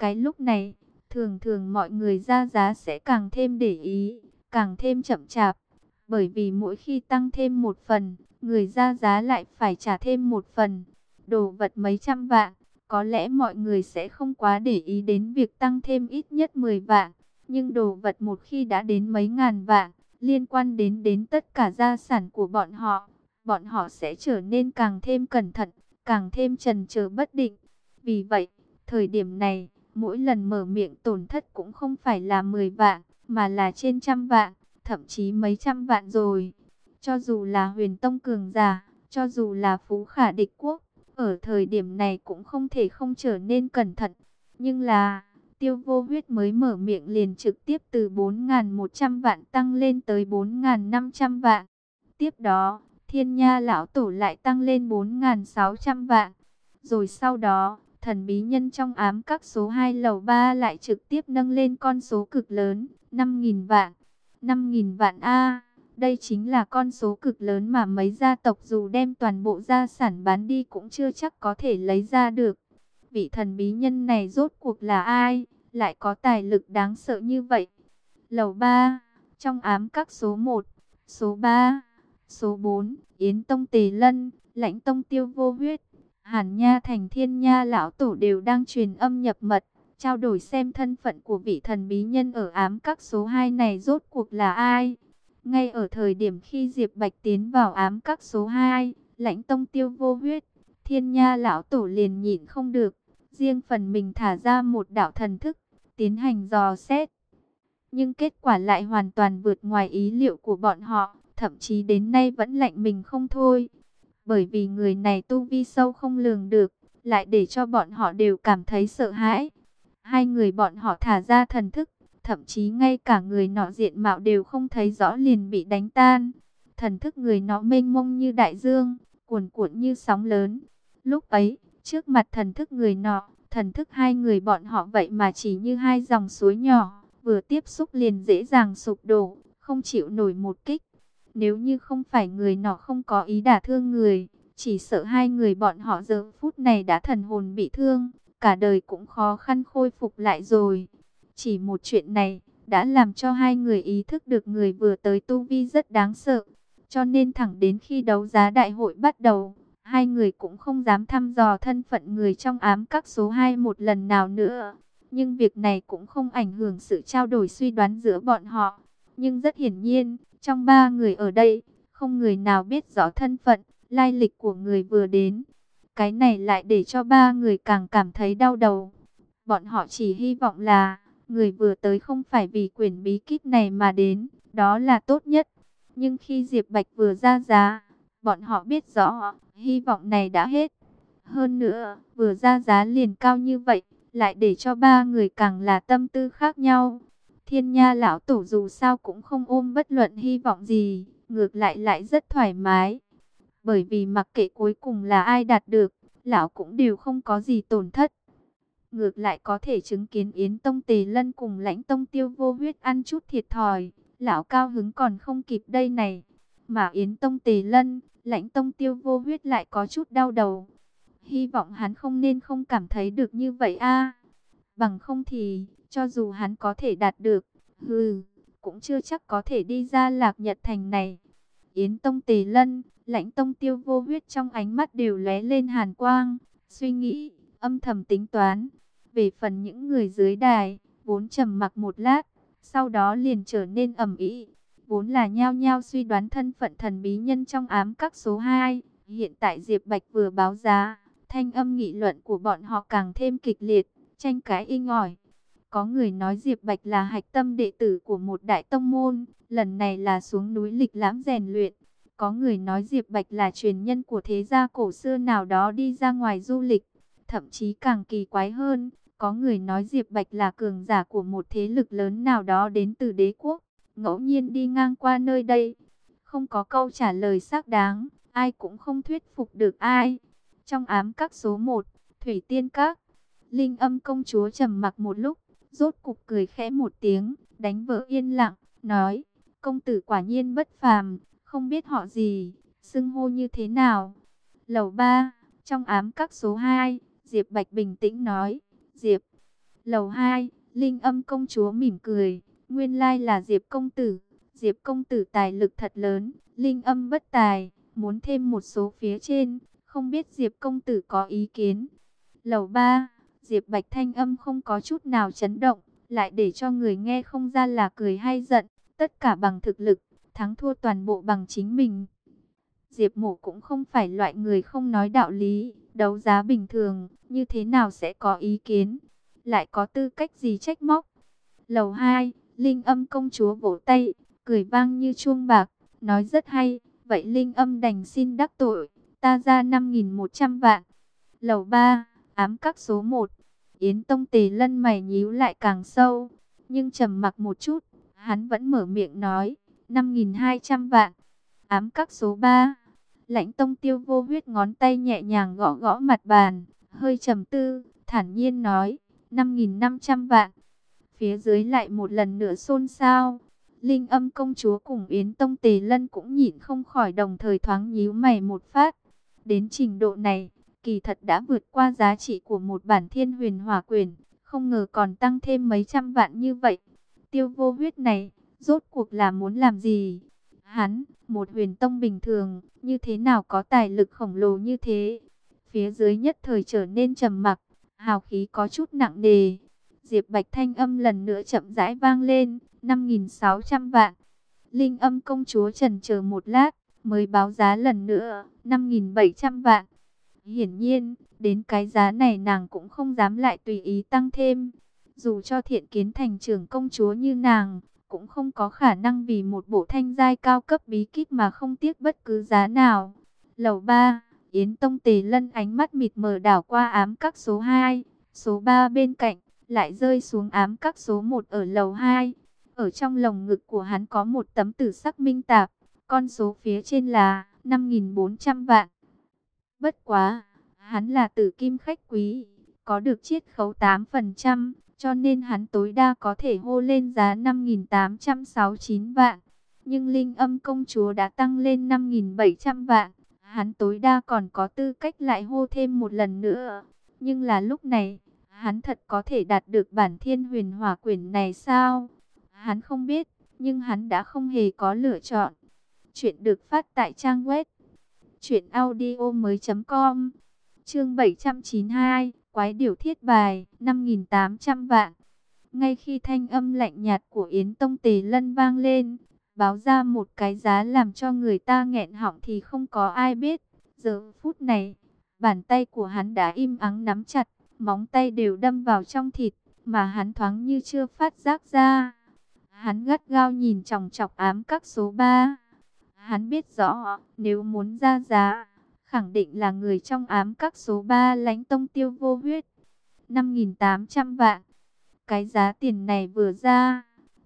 Cái lúc này, thường thường mọi người ra giá sẽ càng thêm để ý, càng thêm chậm chạp. Bởi vì mỗi khi tăng thêm một phần, người ra giá lại phải trả thêm một phần. Đồ vật mấy trăm vạn, có lẽ mọi người sẽ không quá để ý đến việc tăng thêm ít nhất 10 vạn. Nhưng đồ vật một khi đã đến mấy ngàn vạn, liên quan đến tất cả gia sản của bọn họ sẽ trở nên càng thêm cẩn thận, càng thêm chần chờ bất định. Vì vậy, thời điểm này, mỗi lần mở miệng tổn thất cũng không phải là 10 vạn, mà là trên trăm vạn, thậm chí mấy trăm vạn rồi. Cho dù là Huyền Tông cường giả, cho dù là Phú Khả địch quốc, ở thời điểm này cũng không thể không trở nên cẩn thận. Nhưng là, Tiêu Vô Huyết mới mở miệng liền trực tiếp từ 4.100 vạn tăng lên tới 4.500 vạn. Tiếp đó, Thiên Nha lão tổ lại tăng lên 4.600 vạn. Rồi sau đó, thần bí nhân trong ám các số 2 lầu 3 lại trực tiếp nâng lên con số cực lớn, 5.000 vạn. 5.000 vạn A, đây chính là con số cực lớn mà mấy gia tộc dù đem toàn bộ gia sản bán đi cũng chưa chắc có thể lấy ra được. Vị thần bí nhân này rốt cuộc là ai, lại có tài lực đáng sợ như vậy? Lầu 3, trong ám các số 1, số 3, số 4, Yến Tông Tề Lân, Lãnh Tông Tiêu Vô Huyết, Hàn Nha Thành Thiên Nha lão tổ đều đang truyền âm nhập mật, trao đổi xem thân phận của vị thần bí nhân ở ám các số 2 này rốt cuộc là ai. Ngay ở thời điểm khi Diệp Bạch tiến vào ám các số 2, Lãnh Tông Tiêu Vô Huyết, Thiên Nha lão tổ liền nhịn không được, riêng phần mình thả ra một đạo thần thức, tiến hành dò xét. Nhưng kết quả lại hoàn toàn vượt ngoài ý liệu của bọn họ, thậm chí đến nay vẫn lạnh mình không thôi. Bởi vì người này tu vi sâu không lường được, lại để cho bọn họ đều cảm thấy sợ hãi. Hai người bọn họ thả ra thần thức, thậm chí ngay cả người nọ diện mạo đều không thấy rõ liền bị đánh tan. Thần thức người nọ mênh mông như đại dương, cuồn cuộn như sóng lớn. Lúc ấy, trước mặt thần thức người nọ, thần thức hai người bọn họ vậy mà chỉ như hai dòng suối nhỏ, vừa tiếp xúc liền dễ dàng sụp đổ, không chịu nổi một kích. Nếu như không phải người nọ không có ý đả thương người, chỉ sợ hai người bọn họ giờ phút này đã thần hồn bị thương, cả đời cũng khó khăn khôi phục lại rồi. Chỉ một chuyện này, đã làm cho hai người ý thức được người vừa tới tu vi rất đáng sợ. Cho nên thẳng đến khi đấu giá đại hội bắt đầu, hai người cũng không dám thăm dò thân phận người trong ám các số 2 một lần nào nữa. Nhưng việc này cũng không ảnh hưởng sự trao đổi suy đoán giữa bọn họ. Nhưng rất hiển nhiên, trong ba người ở đây, không người nào biết rõ thân phận, lai lịch của người vừa đến. Cái này lại để cho ba người càng cảm thấy đau đầu. Bọn họ chỉ hy vọng là người vừa tới không phải vì quyển bí kíp này mà đến, đó là tốt nhất. Nhưng khi Diệp Bạch vừa ra giá, bọn họ biết rõ, hy vọng này đã hết. Hơn nữa, vừa ra giá liền cao như vậy, lại để cho ba người càng là tâm tư khác nhau. Thiên Nha lão tổ dù sao cũng không ôm bất luận hy vọng gì, ngược lại lại rất thoải mái. Bởi vì mặc kệ cuối cùng là ai đạt được, lão cũng đều không có gì tổn thất. Ngược lại có thể chứng kiến Yến Tông Tề Lân cùng Lãnh Tông Tiêu Vô Huyết ăn chút thiệt thòi, lão cao hứng còn không kịp đây này. Mà Yến Tông Tề Lân, Lãnh Tông Tiêu Vô Huyết lại có chút đau đầu. Hy vọng hắn không nên không cảm thấy được như vậy a. Bằng không thì, cho dù hắn có thể đạt được, cũng chưa chắc có thể đi ra Lạc Nhật Thành này. Yến Tông Tề Lân, Lãnh Tông Tiêu Vô Huyết trong ánh mắt đều lóe lên hàn quang, suy nghĩ, âm thầm tính toán. Về phần những người dưới đài, vốn trầm mặc một lát, sau đó liền trở nên ầm ĩ, vốn là nhao nhao suy đoán thân phận thần bí nhân trong ám các số 2. Hiện tại Diệp Bạch vừa báo giá, thanh âm nghị luận của bọn họ càng thêm kịch liệt, tranh cãi inh ỏi. Có người nói Diệp Bạch là hạch tâm đệ tử của một đại tông môn, lần này là xuống núi lịch lãm rèn luyện. Có người nói Diệp Bạch là truyền nhân của thế gia cổ xưa nào đó đi ra ngoài du lịch. Thậm chí càng kỳ quái hơn, có người nói Diệp Bạch là cường giả của một thế lực lớn nào đó đến từ đế quốc, ngẫu nhiên đi ngang qua nơi đây. Không có câu trả lời xác đáng, ai cũng không thuyết phục được ai. Trong ám các số 1, Thủy Tiên Các, Linh Âm công chúa trầm mặc một lúc, rốt cục cười khẽ một tiếng, đánh vỡ yên lặng, nói: "Công tử quả nhiên bất phàm, không biết họ gì, xưng hô như thế nào?" Lầu 3, trong ám các số 2, Diệp Bạch bình tĩnh nói: "Diệp." Lầu 2, Linh Âm công chúa mỉm cười, nguyên lai là Diệp công tử. Diệp công tử tài lực thật lớn, Linh Âm bất tài, muốn thêm một số phía trên, không biết Diệp công tử có ý kiến. Lầu 3, Diệp Bạch thanh âm không có chút nào chấn động, lại để cho người nghe không ra là cười hay giận, tất cả bằng thực lực, thắng thua toàn bộ bằng chính mình. Diệp Mộ cũng không phải loại người không nói đạo lý, đấu giá bình thường, như thế nào sẽ có ý kiến, lại có tư cách gì trách móc. Lầu 2, Linh Âm công chúa vỗ tay, cười vang như chuông bạc, nói rất hay, vậy Linh Âm đành xin đắc tội, ta ra 5.100 vạn. Lầu 3, ám các số 1, Yến Tông Tề Lân mày nhíu lại càng sâu, nhưng trầm mặc một chút, hắn vẫn mở miệng nói, 5.200 vạn. Ám các số 3, Lãnh Tông Tiêu Vô Huyết ngón tay nhẹ nhàng gõ gõ mặt bàn, hơi trầm tư, thản nhiên nói, 5.500 vạn. Phía dưới lại một lần nữa xôn xao. Linh Âm công chúa cùng Yến Tông Tề Lân cũng nhịn không khỏi đồng thời thoáng nhíu mày một phát. Đến trình độ này, kỳ thật đã vượt qua giá trị của một bản Thiên Huyền Hỏa Quyển, không ngờ còn tăng thêm mấy trăm vạn như vậy. Tiêu Vô Huyết này, rốt cuộc là muốn làm gì? Hắn, một huyền tông bình thường, như thế nào có tài lực khổng lồ như thế? Phía dưới nhất thời trở nên trầm mặc, hào khí có chút nặng nề. Diệp Bạch thanh âm lần nữa chậm rãi vang lên, 5.600 vạn. Linh Âm công chúa chần chờ một lát, mới báo giá lần nữa, 5.700 vạn. Hiển nhiên, đến cái giá này nàng cũng không dám lại tùy ý tăng thêm. Dù cho Thiện Kiến thành trưởng công chúa như nàng, cũng không có khả năng vì một bộ thanh giai cao cấp bí kíp mà không tiếc bất cứ giá nào. Lầu 3, Yến Tông Tề Lân ánh mắt mịt mờ đảo qua ám các số 2, số 3 bên cạnh, lại rơi xuống ám các số 1 ở lầu 2. Ở trong lồng ngực của hắn có một tấm tử sắc minh tạp, con số phía trên là 5.400 vạn. Bất quá, hắn là tử kim khách quý, có được chiết khấu 8%, cho nên hắn tối đa có thể hô lên giá 5.869 vạn. Nhưng Linh Âm công chúa đã tăng lên 5.700 vạn, hắn tối đa còn có tư cách lại hô thêm một lần nữa. Nhưng là lúc này, hắn thật có thể đạt được bản Thiên Huyền Hỏa Quyển này sao? Hắn không biết, nhưng hắn đã không hề có lựa chọn. Chuyện được phát tại trang web truyệnaudiomoi.com. Chương 792, Quái điểu thiết bài, 5.800 vạn. Ngay khi thanh âm lạnh nhạt của Yến Tông Tề Lân vang lên, báo ra một cái giá làm cho người ta nghẹn họng thì không có ai biết. Giờ phút này, bàn tay của hắn đã im ắng nắm chặt, móng tay đều đâm vào trong thịt, mà hắn thoáng như chưa phát giác ra. Hắn gắt gao nhìn chòng chọc ám các số 3. Hắn biết rõ, nếu muốn ra giá, khẳng định là người trong ám các số 3 Lãnh Tông Tiêu Vô Huyết. 5.800 vạn. Cái giá tiền này vừa ra,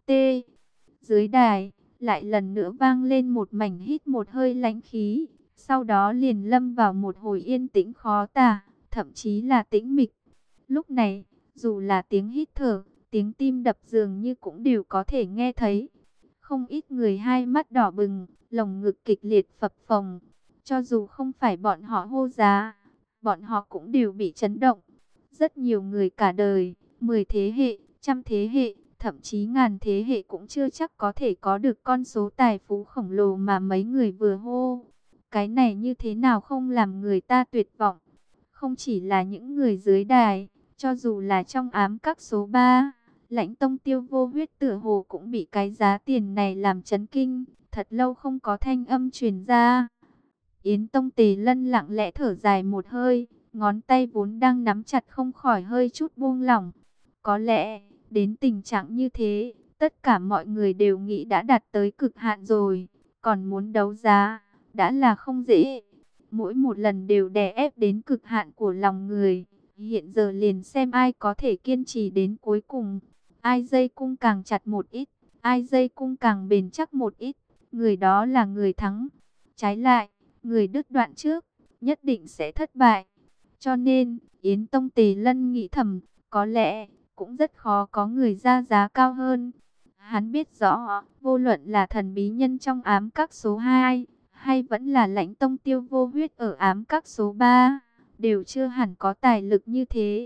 dưới đài, lại lần nữa vang lên một mảnh hít một hơi lãnh khí. Sau đó liền lâm vào một hồi yên tĩnh khó tả, thậm chí là tĩnh mịch. Lúc này, dù là tiếng hít thở, tiếng tim đập dường như cũng đều có thể nghe thấy. Không ít người hai mắt đỏ bừng, lồng ngực kịch liệt phập phồng. Cho dù không phải bọn họ hô giá, bọn họ cũng đều bị chấn động. Rất nhiều người cả đời, 10 thế hệ, trăm thế hệ, thậm chí ngàn thế hệ cũng chưa chắc có thể có được con số tài phú khổng lồ mà mấy người vừa hô. Cái này như thế nào không làm người ta tuyệt vọng. Không chỉ là những người dưới đài, cho dù là trong ám các số 3, Lãnh Tông Tiêu Vô Huyết tựa hồ cũng bị cái giá tiền này làm chấn kinh. Thật lâu không có thanh âm truyền ra. Yến Tông Tề Lân lặng lẽ thở dài một hơi, ngón tay vốn đang nắm chặt không khỏi hơi chút buông lỏng. Có lẽ, đến tình trạng như thế, tất cả mọi người đều nghĩ đã đạt tới cực hạn rồi, còn muốn đấu giá, đã là không dễ. Mỗi một lần đều đè ép đến cực hạn của lòng người, hiện giờ liền xem ai có thể kiên trì đến cuối cùng. Ai dây cung càng chặt một ít, ai dây cung càng bền chắc một ít, người đó là người thắng. Trái lại, người đứt đoạn trước, nhất định sẽ thất bại. Cho nên, Yến Tông Tề Lân nghĩ thầm, có lẽ, cũng rất khó có người ra giá cao hơn. Hắn biết rõ, vô luận là thần bí nhân trong ám các số 2, hay vẫn là Lãnh Tông Tiêu Vô Huyết ở ám các số 3, đều chưa hẳn có tài lực như thế.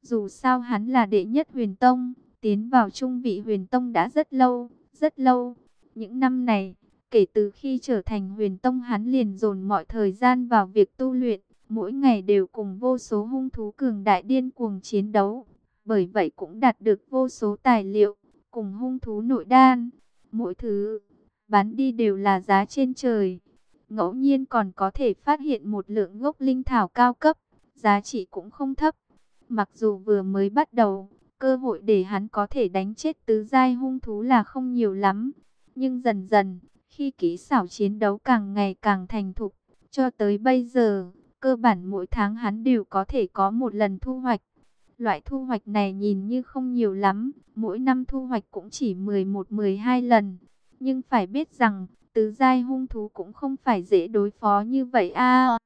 Dù sao hắn là đệ nhất huyền tông, tiến vào trung vị huyền tông đã rất lâu, rất lâu. Những năm này, kể từ khi trở thành huyền tông hắn liền dồn mọi thời gian vào việc tu luyện, mỗi ngày đều cùng vô số hung thú cường đại điên cuồng chiến đấu. Bởi vậy cũng đạt được vô số tài liệu, cùng hung thú nội đan. Mỗi thứ bán đi đều là giá trên trời. Ngẫu nhiên còn có thể phát hiện một lượng gốc linh thảo cao cấp, giá trị cũng không thấp. Mặc dù vừa mới bắt đầu, cơ hội để hắn có thể đánh chết tứ giai hung thú là không nhiều lắm. Nhưng dần dần, khi kỹ xảo chiến đấu càng ngày càng thành thục, cho tới bây giờ, cơ bản mỗi tháng hắn đều có thể có một lần thu hoạch. Loại thu hoạch này nhìn như không nhiều lắm, mỗi năm thu hoạch cũng chỉ 11-12 lần. Nhưng phải biết rằng, tứ giai hung thú cũng không phải dễ đối phó như vậy a.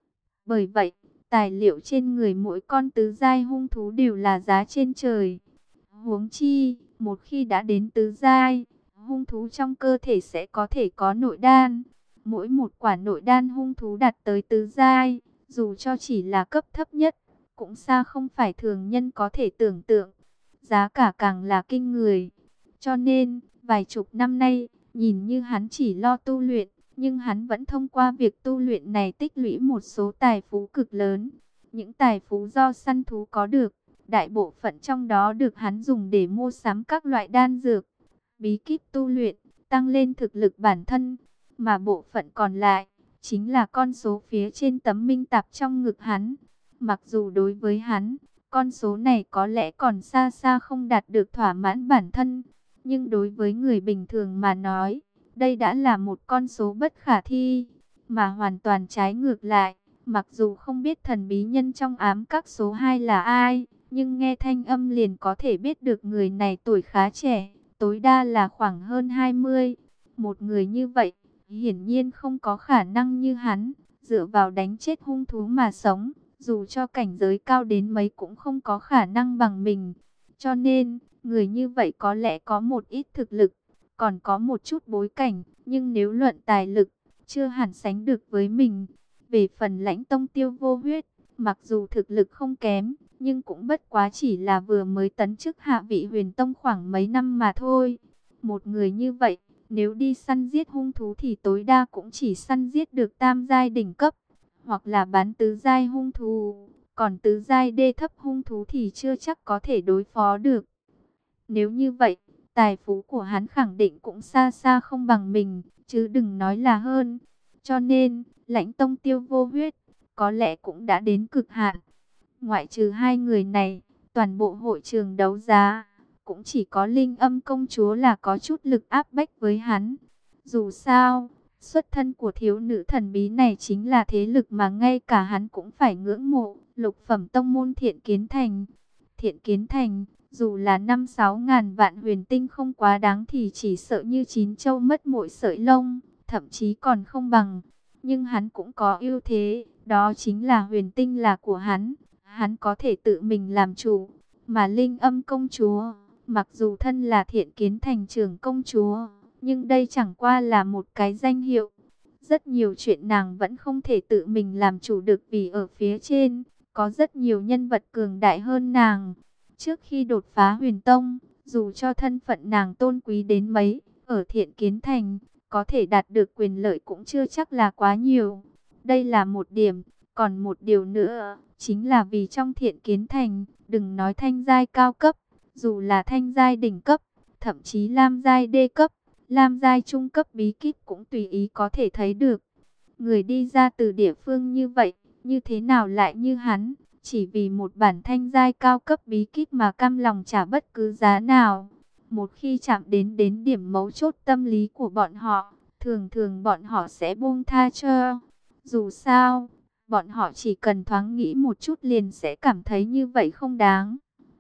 Bởi vậy, tài liệu trên người mỗi con tứ giai hung thú đều là giá trên trời. Huống chi, một khi đã đến tứ giai, hung thú trong cơ thể sẽ có thể có nội đan. Mỗi một quả nội đan hung thú đạt tới tứ giai, dù cho chỉ là cấp thấp nhất, cũng xa không phải thường nhân có thể tưởng tượng. Giá cả càng là kinh người. Cho nên, vài chục năm nay, nhìn như hắn chỉ lo tu luyện, nhưng hắn vẫn thông qua việc tu luyện này tích lũy một số tài phú cực lớn. Những tài phú do săn thú có được, đại bộ phận trong đó được hắn dùng để mua sắm các loại đan dược, bí kíp tu luyện, tăng lên thực lực bản thân. Mà bộ phận còn lại, chính là con số phía trên tấm minh tạp trong ngực hắn. Mặc dù đối với hắn, con số này có lẽ còn xa xa không đạt được thỏa mãn bản thân. Nhưng đối với người bình thường mà nói, đây đã là một con số bất khả thi. Mà hoàn toàn trái ngược lại, mặc dù không biết thần bí nhân trong ám các số 2 là ai, nhưng nghe thanh âm liền có thể biết được người này tuổi khá trẻ, tối đa là khoảng hơn 20. Một người như vậy, hiển nhiên không có khả năng như hắn, dựa vào đánh chết hung thú mà sống, dù cho cảnh giới cao đến mấy cũng không có khả năng bằng mình. Cho nên, người như vậy có lẽ có một ít thực lực, còn có một chút bối cảnh, nhưng nếu luận tài lực, chưa hẳn sánh được với mình. Về phần Lãnh Tông Tiêu Vô Huyết, mặc dù thực lực không kém, nhưng cũng bất quá chỉ là vừa mới tấn chức hạ vị huyền tông khoảng mấy năm mà thôi. Một người như vậy, nếu đi săn giết hung thú thì tối đa cũng chỉ săn giết được tam giai đỉnh cấp, hoặc là bán tứ giai hung thú, còn tứ giai đê thấp hung thú thì chưa chắc có thể đối phó được. Nếu như vậy, tài phú của hắn khẳng định cũng xa xa không bằng mình, chứ đừng nói là hơn. Cho nên, Lãnh Tông Tiêu Vô Huyết có lẽ cũng đã đến cực hạn. Ngoại trừ hai người này, toàn bộ hội trường đấu giá cũng chỉ có Linh Âm công chúa là có chút lực áp bách với hắn. Dù sao, xuất thân của thiếu nữ thần bí này chính là thế lực mà ngay cả hắn cũng phải ngưỡng mộ. Lục phẩm tông môn Thiện Kiến Thành. Thiện Kiến Thành, dù là 5-6 ngàn vạn huyền tinh không quá đáng thì chỉ sợ như chín châu mất mỗi sợi lông, thậm chí còn không bằng. Nhưng hắn cũng có ưu thế, đó chính là huyền tinh là của hắn. Hắn có thể tự mình làm chủ. Mà Linh Âm công chúa, mặc dù thân là Thiện Kiến Thành trưởng công chúa, nhưng đây chẳng qua là một cái danh hiệu. Rất nhiều chuyện nàng vẫn không thể tự mình làm chủ được vì ở phía trên có rất nhiều nhân vật cường đại hơn nàng. Trước khi đột phá huyền tông, dù cho thân phận nàng tôn quý đến mấy, ở Thiện Kiến Thành, có thể đạt được quyền lợi cũng chưa chắc là quá nhiều. Đây là một điểm, còn một điều nữa, chính là vì trong Thiện Kiến Thành, đừng nói thanh giai cao cấp, dù là thanh giai đỉnh cấp, thậm chí lam giai đê cấp, lam giai trung cấp bí kíp cũng tùy ý có thể thấy được. Người đi ra từ địa phương như vậy, như thế nào lại như hắn, chỉ vì một bản thanh giai cao cấp bí kíp mà cam lòng trả bất cứ giá nào. Một khi chạm đến điểm mấu chốt tâm lý của bọn họ, thường thường bọn họ sẽ buông tha cho. Dù sao, bọn họ chỉ cần thoáng nghĩ một chút liền sẽ cảm thấy như vậy không đáng.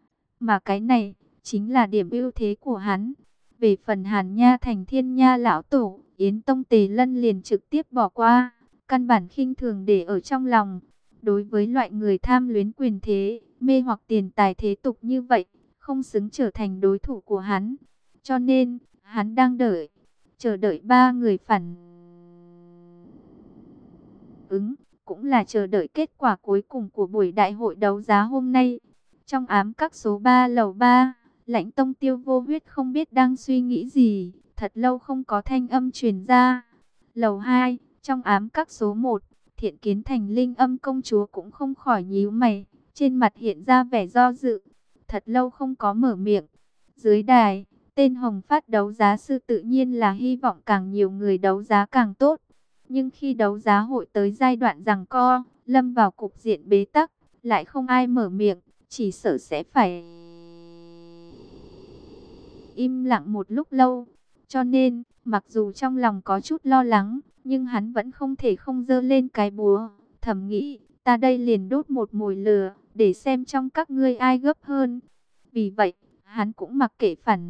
Mà cái này, chính là điểm ưu thế của hắn. Về phần Hàn Nha Thành Thiên Nha lão tổ, Yến Tông Tề Lân liền trực tiếp bỏ qua, căn bản khinh thường để ở trong lòng. Đối với loại người tham luyến quyền thế, mê hoặc tiền tài thế tục như vậy, không xứng trở thành đối thủ của hắn. Cho nên, hắn đang chờ đợi ba người phản ứng, cũng là chờ đợi kết quả cuối cùng của buổi đại hội đấu giá hôm nay. Trong ám các số 3 lầu 3, Lãnh Tông Tiêu Vô Huyết không biết đang suy nghĩ gì, thật lâu không có thanh âm truyền ra. Lầu 2, trong ám các số 1, Thiện Kiến Thành Linh Âm công chúa cũng không khỏi nhíu mày, trên mặt hiện ra vẻ do dự, thật lâu không có mở miệng. Dưới đài, tên Hồng Phát đấu giá sư tự nhiên là hy vọng càng nhiều người đấu giá càng tốt. Nhưng khi đấu giá hội tới giai đoạn giằng co, lâm vào cục diện bế tắc, lại không ai mở miệng, chỉ sợ sẽ phải im lặng một lúc lâu. Cho nên, mặc dù trong lòng có chút lo lắng, nhưng hắn vẫn không thể không giơ lên cái búa, thầm nghĩ, ta đây liền đốt một mồi lửa, để xem trong các ngươi ai gấp hơn. Vì vậy, hắn cũng mặc kệ phản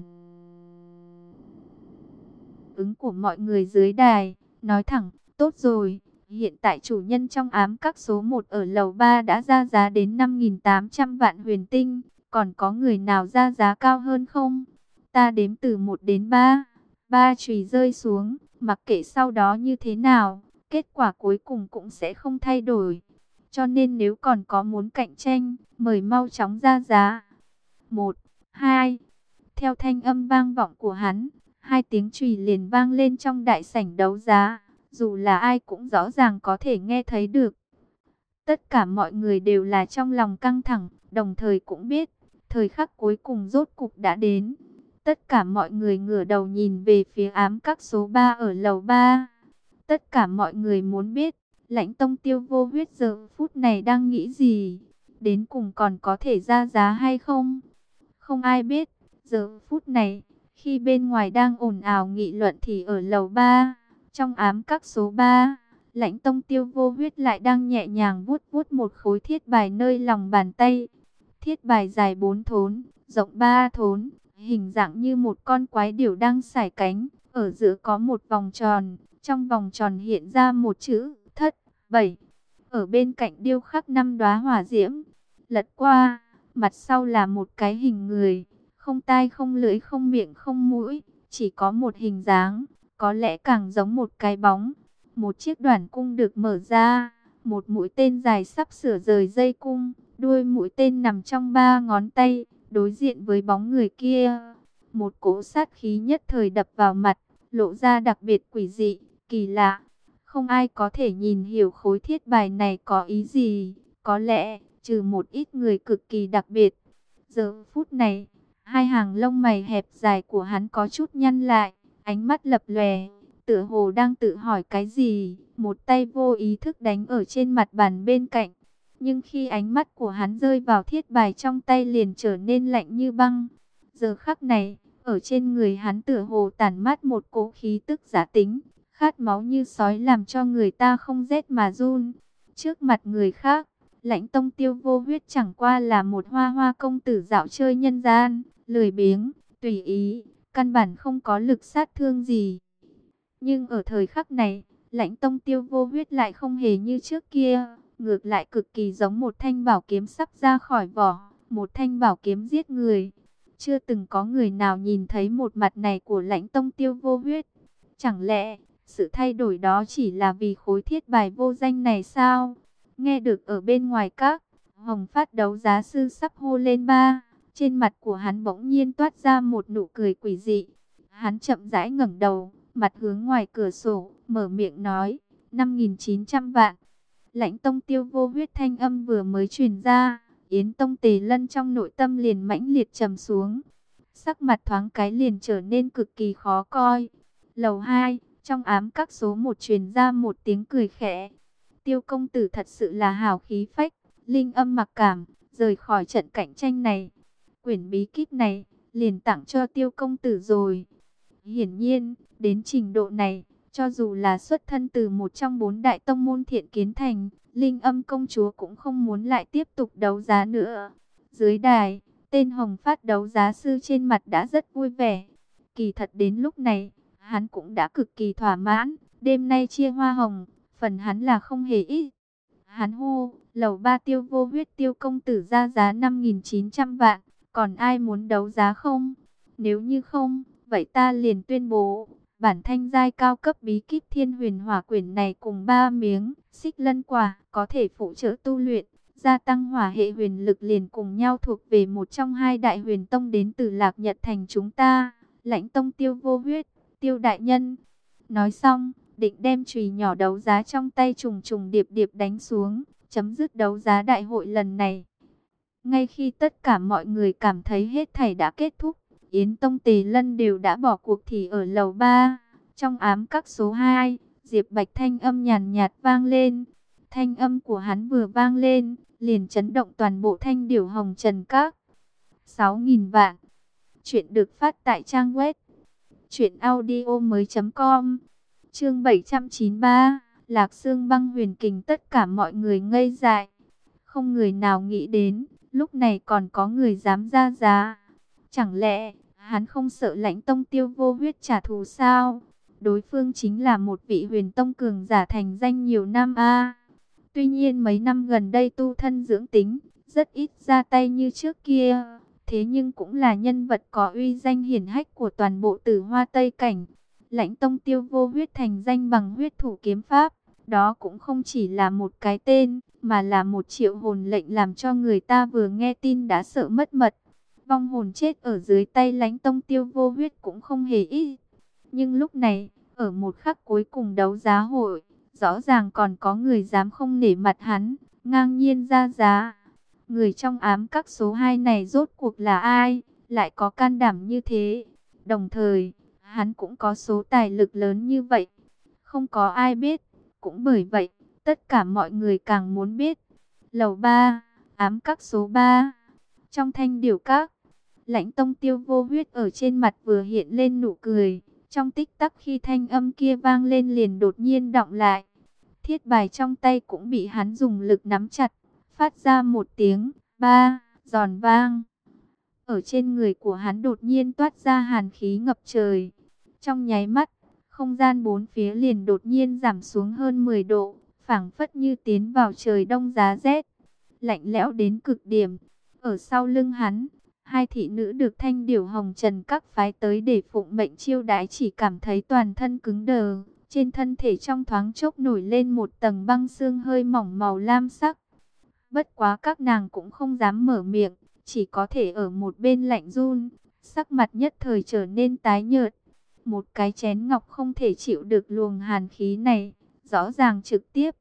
ứng của mọi người dưới đài, nói thẳng, tốt rồi, hiện tại chủ nhân trong ám các số 1 ở lầu 3 đã ra giá đến 5.800 vạn huyền tinh, còn có người nào ra giá cao hơn không? Ta đếm từ 1 đến 3, 3 chùy rơi xuống, mặc kệ sau đó như thế nào, kết quả cuối cùng cũng sẽ không thay đổi. Cho nên nếu còn có muốn cạnh tranh, mời mau chóng ra giá. 1, 2, theo thanh âm vang vọng của hắn, hai tiếng chùy liền vang lên trong đại sảnh đấu giá, dù là ai cũng rõ ràng có thể nghe thấy được. Tất cả mọi người đều là trong lòng căng thẳng, đồng thời cũng biết, thời khắc cuối cùng rốt cục đã đến. Tất cả mọi người ngửa đầu nhìn về phía ám các số 3 ở lầu 3. Tất cả mọi người muốn biết, Lãnh Tông Tiêu Vô Huyết giờ phút này đang nghĩ gì, đến cùng còn có thể ra giá hay không? Không ai biết, giờ phút này, khi bên ngoài đang ồn ào nghị luận thì ở lầu 3, trong ám các số 3, Lãnh Tông Tiêu Vô Huyết lại đang nhẹ nhàng vuốt vuốt một khối thiết bài nơi lòng bàn tay. Thiết bài dài 4 thốn, rộng 3 thốn, hình dạng như một con quái điểu đang sải cánh, ở giữa có một vòng tròn, trong vòng tròn hiện ra một chữ Thất 7. Ở bên cạnh điêu khắc 5 đóa hỏa diễm. Lật qua, mặt sau là một cái hình người, không tai không lưỡi không miệng không mũi, chỉ có một hình dáng, có lẽ càng giống một cái bóng. Một chiếc đoản cung được mở ra, một mũi tên dài sắp sửa rời dây cung, đuôi mũi tên nằm trong 3 ngón tay, đối diện với bóng người kia. Một cỗ sát khí nhất thời đập vào mặt, lộ ra đặc biệt quỷ dị, kỳ lạ. Không ai có thể nhìn hiểu khối thiết bài này có ý gì, có lẽ trừ một ít người cực kỳ đặc biệt. Giờ phút này, hai hàng lông mày hẹp dài của hắn có chút nhăn lại, ánh mắt lập lòe, tựa hồ đang tự hỏi cái gì, một tay vô ý thức đánh ở trên mặt bàn bên cạnh. Nhưng khi ánh mắt của hắn rơi vào thiết bài trong tay liền trở nên lạnh như băng. Giờ khắc này, ở trên người hắn tựa hồ tản mát một cỗ khí tức giả tính, khát máu như sói làm cho người ta không rét mà run. Trước mặt người khác, Lãnh Tông Tiêu Vô Huyết chẳng qua là một hoa hoa công tử dạo chơi nhân gian, lười biếng, tùy ý, căn bản không có lực sát thương gì. Nhưng ở thời khắc này, Lãnh Tông Tiêu Vô Huyết lại không hề như trước kia, ngược lại cực kỳ giống một thanh bảo kiếm sắp ra khỏi vỏ, một thanh bảo kiếm giết người. Chưa từng có người nào nhìn thấy một mặt này của Lãnh Tông Tiêu Vô Huyết. Chẳng lẽ sự thay đổi đó chỉ là vì khối thiết bài vô danh này sao? Nghe được ở bên ngoài các, Hồng Phát đấu giá sư sắp hô lên ba. Trên mặt của hắn bỗng nhiên toát ra một nụ cười quỷ dị. Hắn chậm rãi ngẩng đầu, mặt hướng ngoài cửa sổ, mở miệng nói, 5.900 vạn. Lãnh Tông Tiêu Vô Huyết thanh âm vừa mới truyền ra, Yến Tông Tề Lân trong nội tâm liền mãnh liệt trầm xuống. Sắc mặt thoáng cái liền trở nên cực kỳ khó coi. Lầu 2, trong ám các số 1 truyền ra một tiếng cười khẽ. Tiêu công tử thật sự là hào khí phách, linh âm mặc cảm, rời khỏi trận cạnh tranh này. Quyển bí kíp này, liền tặng cho Tiêu công tử rồi. Hiển nhiên, đến trình độ này, cho dù là xuất thân từ một trong 4 đại tông môn Thiện Kiến Thành, Linh Âm công chúa cũng không muốn lại tiếp tục đấu giá nữa. Dưới đài, tên Hồng Phát đấu giá sư trên mặt đã rất vui vẻ. Kỳ thật đến lúc này, hắn cũng đã cực kỳ thỏa mãn, đêm nay chia hoa hồng, phần hắn là không hề ít. Hắn hô, lầu 3 Tiêu Vô Huyết Tiêu công tử ra giá 5.900 vạn, còn ai muốn đấu giá không? Nếu như không, vậy ta liền tuyên bố, bản thanh giai cao cấp bí kíp Thiên Huyền Hỏa quyển này cùng 3 miếng xích lân quả có thể phụ trợ tu luyện, gia tăng hỏa hệ huyền lực liền cùng nhau thuộc về một trong hai đại huyền tông đến từ Lạc Nhật Thành chúng ta, Lãnh Tông Tiêu Vô Huyết, Tiêu đại nhân. Nói xong, định đem chùy nhỏ đấu giá trong tay trùng trùng điệp điệp đánh xuống, chấm dứt đấu giá đại hội lần này. Ngay khi tất cả mọi người cảm thấy hết thảy đã kết thúc, Yến Tông Tề Lân đều đã bỏ cuộc thì ở lầu 3, trong ám các số 2, Diệp Bạch thanh âm nhàn nhạt vang lên. Thanh âm của hắn vừa vang lên, liền chấn động toàn bộ Thanh Điểu Hồng Trần Các. 6.000 vạn. Chuyện được phát tại trang web truyệnaudiomoi.com. Chương 793, Lạc Xương Băng Huyền Kình. Tất cả mọi người ngây dại, không người nào nghĩ đến, lúc này còn có người dám ra giá. Chẳng lẽ hắn không sợ Lãnh Tông Tiêu Vô Huyết trả thù sao? Đối phương chính là một vị huyền tông cường giả thành danh nhiều năm a. Tuy nhiên mấy năm gần đây tu thân dưỡng tính, rất ít ra tay như trước kia. Thế nhưng cũng là nhân vật có uy danh hiển hách của toàn bộ Tử Hoa Tây Cảnh. Lãnh Tông Tiêu Vô Huyết thành danh bằng huyết thủ kiếm pháp. Đó cũng không chỉ là một cái tên, mà là một triệu hồn lệnh làm cho người ta vừa nghe tin đã sợ mất mật. Vong hồn chết ở dưới tay Lãnh Tông Tiêu Vô Huyết cũng không hề ít. Nhưng lúc này, ở một khắc cuối cùng đấu giá hội, rõ ràng còn có người dám không nể mặt hắn, ngang nhiên ra giá. Người trong ám các số 2 này rốt cuộc là ai, lại có can đảm như thế? Đồng thời, hắn cũng có số tài lực lớn như vậy. Không có ai biết, cũng bởi vậy, tất cả mọi người càng muốn biết. Lầu 3, ám các số 3, trong Thanh Điểu Các, Lãnh Tông Tiêu Vô Huyết ở trên mặt vừa hiện lên nụ cười. Trong tích tắc khi thanh âm kia vang lên liền đột nhiên đọng lại. Thiết bài trong tay cũng bị hắn dùng lực nắm chặt, phát ra một tiếng ba giòn vang. Ở trên người của hắn đột nhiên toát ra hàn khí ngập trời. Trong nháy mắt, không gian bốn phía liền đột nhiên giảm xuống hơn 10 độ, phảng phất như tiến vào trời đông giá rét, lạnh lẽo đến cực điểm. Ở sau lưng hắn, hai thị nữ được Thanh Điểu Hồng Trần Các phái tới để phụng mệnh chiêu đãi chỉ cảm thấy toàn thân cứng đờ. Trên thân thể trong thoáng chốc nổi lên một tầng băng xương hơi mỏng màu lam sắc. Bất quá các nàng cũng không dám mở miệng, chỉ có thể ở một bên lạnh run, sắc mặt nhất thời trở nên tái nhợt. Một cái chén ngọc không thể chịu được luồng hàn khí này, rõ ràng trực tiếp,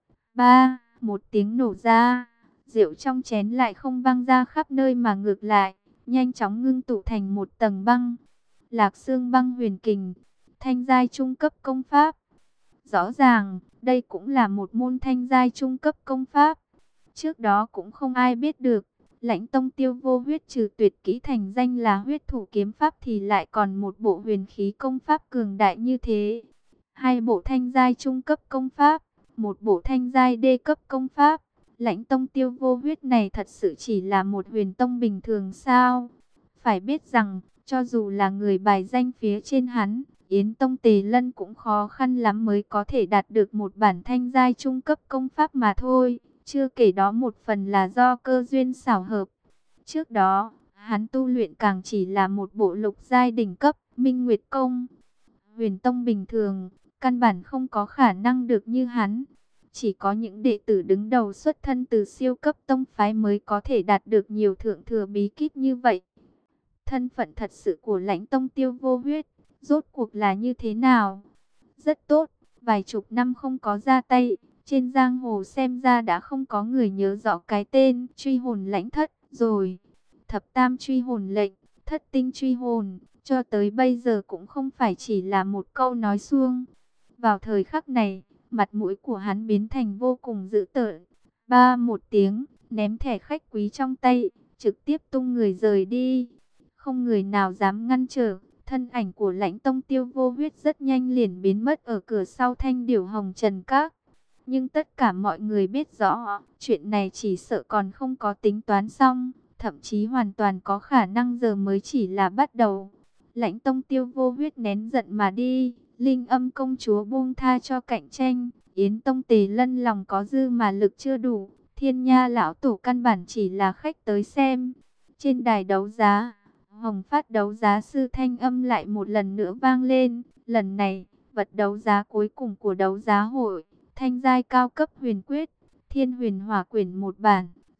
một tiếng nổ ra, rượu trong chén lại không văng ra khắp nơi mà ngược lại, nhanh chóng ngưng tụ thành một tầng băng. Lạc Xương Băng Huyền Kình, thanh giai trung cấp công pháp. Rõ ràng, đây cũng là một môn thanh giai trung cấp công pháp. Trước đó cũng không ai biết được, Lãnh Tông Tiêu Vô Huyết trừ tuyệt kỹ thành danh là huyết thủ kiếm pháp thì lại còn một bộ huyền khí công pháp cường đại như thế. Hai bộ thanh giai trung cấp công pháp, một bộ thanh giai đê cấp công pháp. Lãnh Tông Tiêu Vô Huyết này thật sự chỉ là một huyền tông bình thường sao? Phải biết rằng, cho dù là người bài danh phía trên hắn, Yến Tông Tề Lân cũng khó khăn lắm mới có thể đạt được một bản thanh giai trung cấp công pháp mà thôi. Chưa kể đó một phần là do cơ duyên xảo hợp. Trước đó, hắn tu luyện càng chỉ là một bộ lục giai đỉnh cấp, Minh Nguyệt Công. Huyền tông bình thường, căn bản không có khả năng được như hắn. Chỉ có những đệ tử đứng đầu xuất thân từ siêu cấp tông phái mới có thể đạt được nhiều thượng thừa bí kíp như vậy. Thân phận thật sự của Lãnh Tông Tiêu Vô Huyết, rốt cuộc là như thế nào? Rất tốt, vài chục năm không có ra tay. Trên giang hồ xem ra đã không có người nhớ rõ cái tên truy hồn lãnh thất rồi. Thập tam truy hồn lệnh, thất tinh truy hồn, cho tới bây giờ cũng không phải chỉ là một câu nói suông. Vào thời khắc này, mặt mũi của hắn biến thành vô cùng dữ tợn. Một tiếng, ném thẻ khách quý trong tay, trực tiếp tung người rời đi. Không người nào dám ngăn trở. Thân ảnh của Lãnh Tông Tiêu Vô Huyết rất nhanh liền biến mất ở cửa sau Thanh Điểu Hồng Trần Các. Nhưng tất cả mọi người biết rõ, chuyện này chỉ sợ còn không có tính toán xong, thậm chí hoàn toàn có khả năng giờ mới chỉ là bắt đầu. Lãnh Tông Tiêu Vô Huyết nén giận mà đi, Linh Âm công chúa buông tha cho cạnh tranh, Yến Tông Tề Lân lòng có dư mà lực chưa đủ, Thiên Nha lão tổ căn bản chỉ là khách tới xem. Trên đài đấu giá, Hồng Phát đấu giá sư thanh âm lại một lần nữa vang lên, lần này, vật đấu giá cuối cùng của đấu giá hội. Thanh giai cao cấp huyền quyết, Thiên Huyền Hỏa Quyển một bản,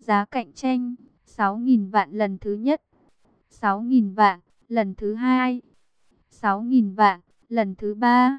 Giá cạnh tranh 6.000 vạn lần thứ nhất, 6.000 vạn lần thứ hai, 6.000 vạn lần thứ ba.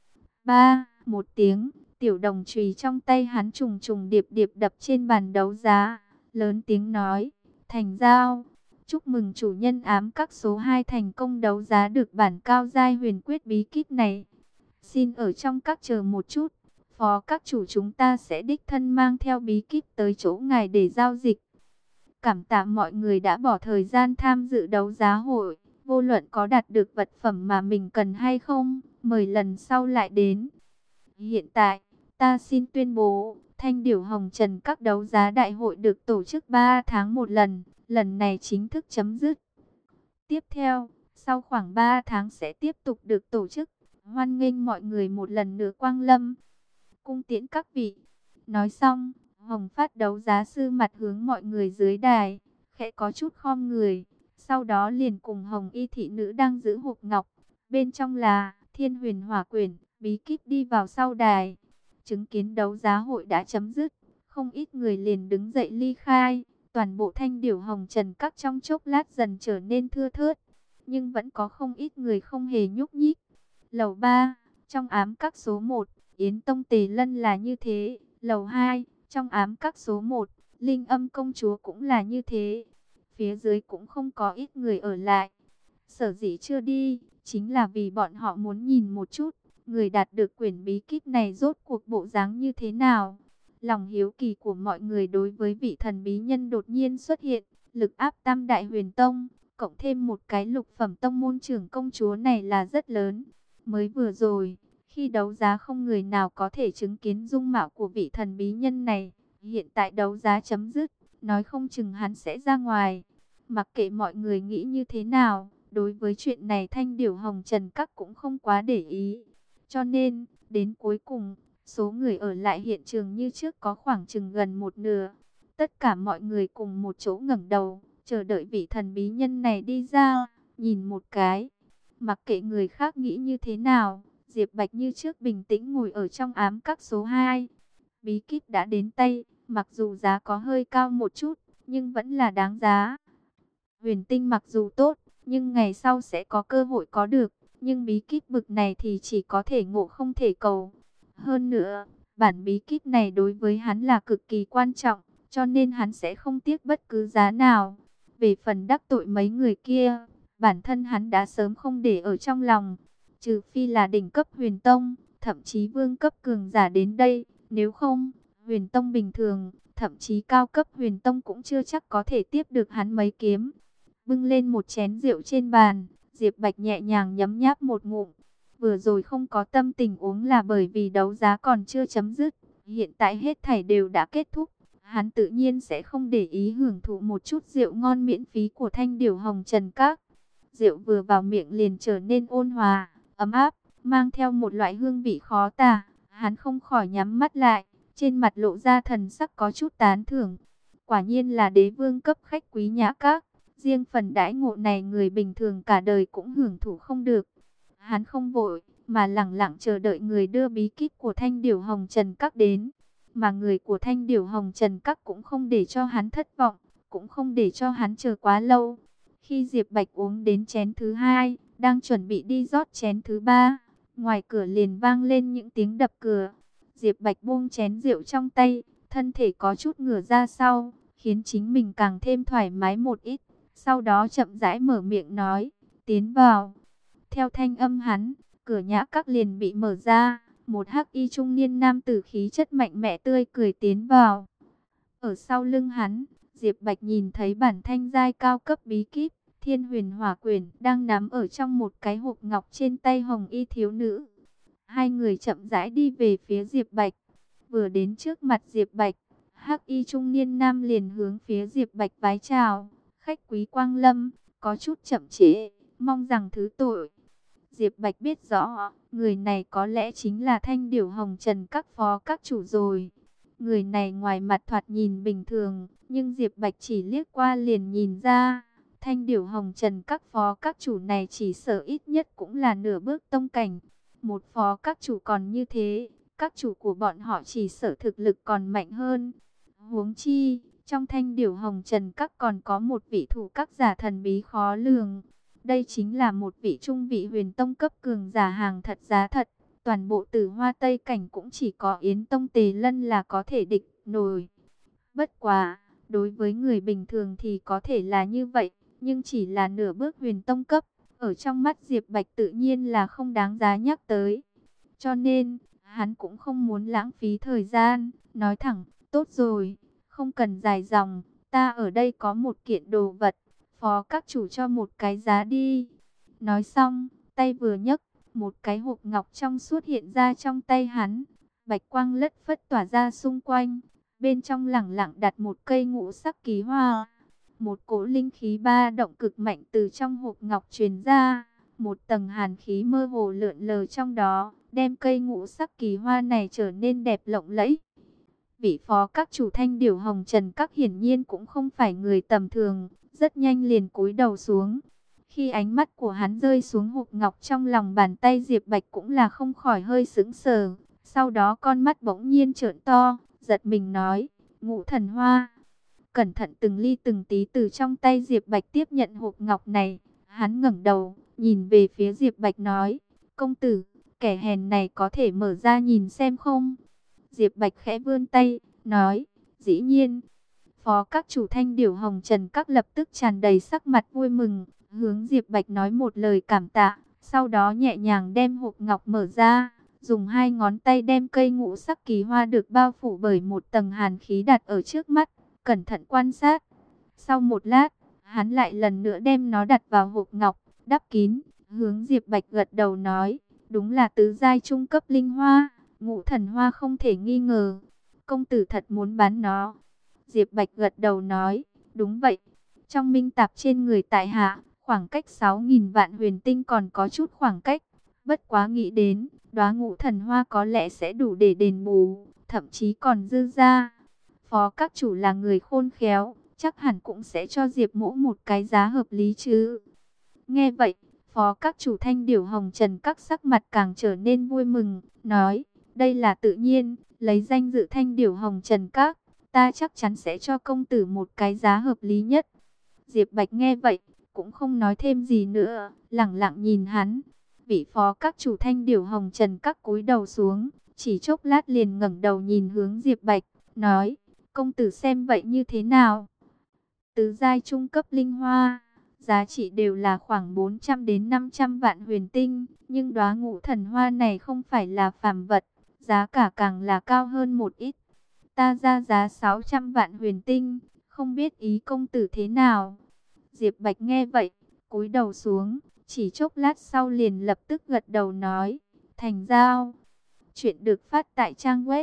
Một tiếng, tiểu đồng chùy trong tay hắn trùng trùng điệp điệp đập trên bàn đấu giá, lớn tiếng nói, thành giao. Chúc mừng chủ nhân ám các số 2 thành công đấu giá được bản cao giai huyền quyết bí kíp này. Xin ở trong các chờ một chút, phó các chủ chúng ta sẽ đích thân mang theo bí kíp tới chỗ ngài để giao dịch. Cảm tạ mọi người đã bỏ thời gian tham dự đấu giá hội, vô luận có đạt được vật phẩm mà mình cần hay không, mời lần sau lại đến. Hiện tại, ta xin tuyên bố, Thanh Điểu Hồng Trần các đấu giá đại hội được tổ chức 3 tháng một lần, lần này chính thức chấm dứt. Tiếp theo, sau khoảng 3 tháng sẽ tiếp tục được tổ chức, hoan nghênh mọi người một lần nữa quang lâm. Cung tiễn các vị. Nói xong, Hồng Phát đấu giá sư mặt hướng mọi người dưới đài, khẽ có chút khom người, sau đó liền cùng Hồng Y thị nữ đang giữ hộp ngọc, bên trong là Thiên Huyền Hỏa Quyển, bí kíp đi vào sau đài. Chứng kiến đấu giá hội đã chấm dứt, không ít người liền đứng dậy ly khai, toàn bộ Thanh Điểu Hồng Trần các trong chốc lát dần trở nên thưa thớt, nhưng vẫn có không ít người không hề nhúc nhích. Lầu 3, trong ám các số 1, Yến Tông Tề Lân là như thế. Lầu 2, trong ám các số 1, Linh Âm Công Chúa cũng là như thế. Phía dưới cũng không có ít người ở lại. Sở dĩ chưa đi, chính là vì bọn họ muốn nhìn một chút, người đạt được quyển bí kíp này rốt cuộc bộ dáng như thế nào. Lòng hiếu kỳ của mọi người đối với vị thần bí nhân đột nhiên xuất hiện, lực áp Tam Đại Huyền Tông, cộng thêm một cái lục phẩm tông môn trưởng công chúa này là rất lớn. Mới vừa rồi, khi đấu giá không người nào có thể chứng kiến dung mạo của vị thần bí nhân này. Hiện tại đấu giá chấm dứt, nói không chừng hắn sẽ ra ngoài. Mặc kệ mọi người nghĩ như thế nào, đối với chuyện này Thanh Điểu Hồng Trần các cũng không quá để ý. Cho nên, đến cuối cùng, số người ở lại hiện trường như trước có khoảng chừng gần một nửa. Tất cả mọi người cùng một chỗ ngẩng đầu, chờ đợi vị thần bí nhân này đi ra, nhìn một cái. Mặc kệ người khác nghĩ như thế nào, Diệp Bạch như trước bình tĩnh ngồi ở trong ám các số 2. Bí kíp đã đến tay, mặc dù giá có hơi cao một chút, nhưng vẫn là đáng giá. Huyền tinh mặc dù tốt, nhưng ngày sau sẽ có cơ hội có được. Nhưng bí kíp bực này thì chỉ có thể ngộ không thể cầu. Hơn nữa, bản bí kíp này đối với hắn là cực kỳ quan trọng, cho nên hắn sẽ không tiếc bất cứ giá nào. Về phần đắc tội mấy người kia, bản thân hắn đã sớm không để ở trong lòng. Trừ phi là đỉnh cấp huyền tông, thậm chí vương cấp cường giả đến đây. Nếu không, huyền tông bình thường, thậm chí cao cấp huyền tông cũng chưa chắc có thể tiếp được hắn mấy kiếm. Bưng lên một chén rượu trên bàn, Diệp Bạch nhẹ nhàng nhấm nháp một ngụm. Vừa rồi không có tâm tình uống là bởi vì đấu giá còn chưa chấm dứt. Hiện tại hết thảy đều đã kết thúc. Hắn tự nhiên sẽ không để ý hưởng thụ một chút rượu ngon miễn phí của Thanh Điểu Hồng Trần Các. Rượu vừa vào miệng liền trở nên ôn hòa, ấm áp, mang theo một loại hương vị khó tả. Hắn không khỏi nhắm mắt lại, trên mặt lộ ra thần sắc có chút tán thưởng. Quả nhiên là đế vương cấp khách quý nhã các. Riêng phần đãi ngộ này người bình thường cả đời cũng hưởng thụ không được. Hắn không vội, mà lẳng lặng chờ đợi người đưa bí kíp của Thanh Điểu Hồng Trần Các đến. Mà người của Thanh Điểu Hồng Trần Các cũng không để cho hắn thất vọng, cũng không để cho hắn chờ quá lâu. Khi Diệp Bạch uống đến chén thứ 2, đang chuẩn bị đi rót chén thứ 3, ngoài cửa liền vang lên những tiếng đập cửa. Diệp Bạch buông chén rượu trong tay, thân thể có chút ngửa ra sau, khiến chính mình càng thêm thoải mái một ít. Sau đó chậm rãi mở miệng nói, tiến vào. Theo thanh âm hắn, cửa nhã các liền bị mở ra. Một hắc y trung niên nam tử khí chất mạnh mẽ tươi cười tiến vào. Ở sau lưng hắn, Diệp Bạch nhìn thấy bản thanh giai cao cấp bí kíp, Thiên Huyền Hỏa Quyển đang nắm ở trong một cái hộp ngọc trên tay hồng y thiếu nữ. Hai người chậm rãi đi về phía Diệp Bạch. Vừa đến trước mặt Diệp Bạch, hắc y trung niên nam liền hướng phía Diệp Bạch vái chào. Khách quý quang lâm, có chút chậm trễ, mong rằng thứ tội. Diệp Bạch biết rõ, người này có lẽ chính là Thanh Điểu Hồng Trần các phó các chủ rồi. Người này ngoài mặt thoạt nhìn bình thường, nhưng Diệp Bạch chỉ liếc qua liền nhìn ra. Thanh Điểu Hồng Trần các phó các chủ này chỉ sợ ít nhất cũng là nửa bước tông cảnh. Một phó các chủ còn như thế, các chủ của bọn họ chỉ sợ thực lực còn mạnh hơn. Huống chi, Trong Thanh Điểu Hồng Trần Các còn có một vị thủ các giả thần bí khó lường. Đây chính là một vị trung vị huyền tông cấp cường giả hàng thật giá thật. Toàn bộ Tử Hoa Tây Cảnh cũng chỉ có Yến Tông Tề Lân là có thể địch nổi. Bất quá, đối với người bình thường thì có thể là như vậy, nhưng chỉ là nửa bước huyền tông cấp, ở trong mắt Diệp Bạch tự nhiên là không đáng giá nhắc tới. Cho nên, hắn cũng không muốn lãng phí thời gian, nói thẳng, tốt rồi, không cần dài dòng, ta ở đây có một kiện đồ vật, phó các chủ cho một cái giá đi. Nói xong, tay vừa nhấc, một cái hộp ngọc trong suốt hiện ra trong tay hắn, bạch quang lất phất tỏa ra xung quanh, bên trong lẳng lặng đặt một cây ngũ sắc kỳ hoa. Một cỗ linh khí ba động cực mạnh từ trong hộp ngọc truyền ra, một tầng hàn khí mơ hồ lượn lờ trong đó, đem cây ngũ sắc kỳ hoa này trở nên đẹp lộng lẫy. Vị phó các chủ Thanh Điểu Hồng Trần Các hiển nhiên cũng không phải người tầm thường, rất nhanh liền cúi đầu xuống. Khi ánh mắt của hắn rơi xuống hộp ngọc trong lòng bàn tay Diệp Bạch cũng là không khỏi hơi sững sờ. Sau đó con mắt bỗng nhiên trợn to, giật mình nói, Ngũ Thần Hoa. Cẩn thận từng ly từng tí từ trong tay Diệp Bạch tiếp nhận hộp ngọc này. Hắn ngẩng đầu, nhìn về phía Diệp Bạch nói, công tử, kẻ hèn này có thể mở ra nhìn xem không? Diệp Bạch khẽ vươn tay, nói, dĩ nhiên. Phó các chủ Thanh Điểu Hồng Trần Các lập tức tràn đầy sắc mặt vui mừng, hướng Diệp Bạch nói một lời cảm tạ, sau đó nhẹ nhàng đem hộp ngọc mở ra, dùng hai ngón tay đem cây ngũ sắc kỳ hoa được bao phủ bởi một tầng hàn khí đặt ở trước mắt, cẩn thận quan sát. Sau một lát, hắn lại lần nữa đem nó đặt vào hộp ngọc, đắp kín, hướng Diệp Bạch gật đầu nói, đúng là tứ giai trung cấp linh hoa, Ngũ Thần Hoa không thể nghi ngờ. Công tử thật muốn bán nó? Diệp Bạch gật đầu nói, đúng vậy. Trong minh tạp trên người tại hạ, khoảng cách 6.000 vạn huyền tinh còn có chút khoảng cách. Bất quá nghĩ đến, đóa Ngũ Thần Hoa có lẽ sẽ đủ để đền bù, thậm chí còn dư ra. Phó các chủ là người khôn khéo, chắc hẳn cũng sẽ cho Diệp Mỗ một cái giá hợp lý chứ. Nghe vậy, phó các chủ Thanh Điểu Hồng Trần Các sắc mặt càng trở nên vui mừng, nói, đây là tự nhiên, lấy danh dự Thanh Điểu Hồng Trần Các, ta chắc chắn sẽ cho công tử một cái giá hợp lý nhất. Diệp Bạch nghe vậy, cũng không nói thêm gì nữa, lẳng lặng nhìn hắn. Vị phó các chủ Thanh Điểu Hồng Trần Các cúi đầu xuống, chỉ chốc lát liền ngẩng đầu nhìn hướng Diệp Bạch, nói, công tử xem vậy như thế nào? Tứ giai trung cấp linh hoa, giá trị đều là khoảng 400 đến 500 vạn huyền tinh, nhưng đóa Ngũ Thần Hoa này không phải là phàm vật, giá cả càng là cao hơn một ít. Ta ra giá 600 vạn huyền tinh, không biết ý công tử thế nào? Diệp Bạch nghe vậy, cúi đầu xuống, chỉ chốc lát sau liền lập tức gật đầu nói, thành giao. Chuyện được phát tại trang web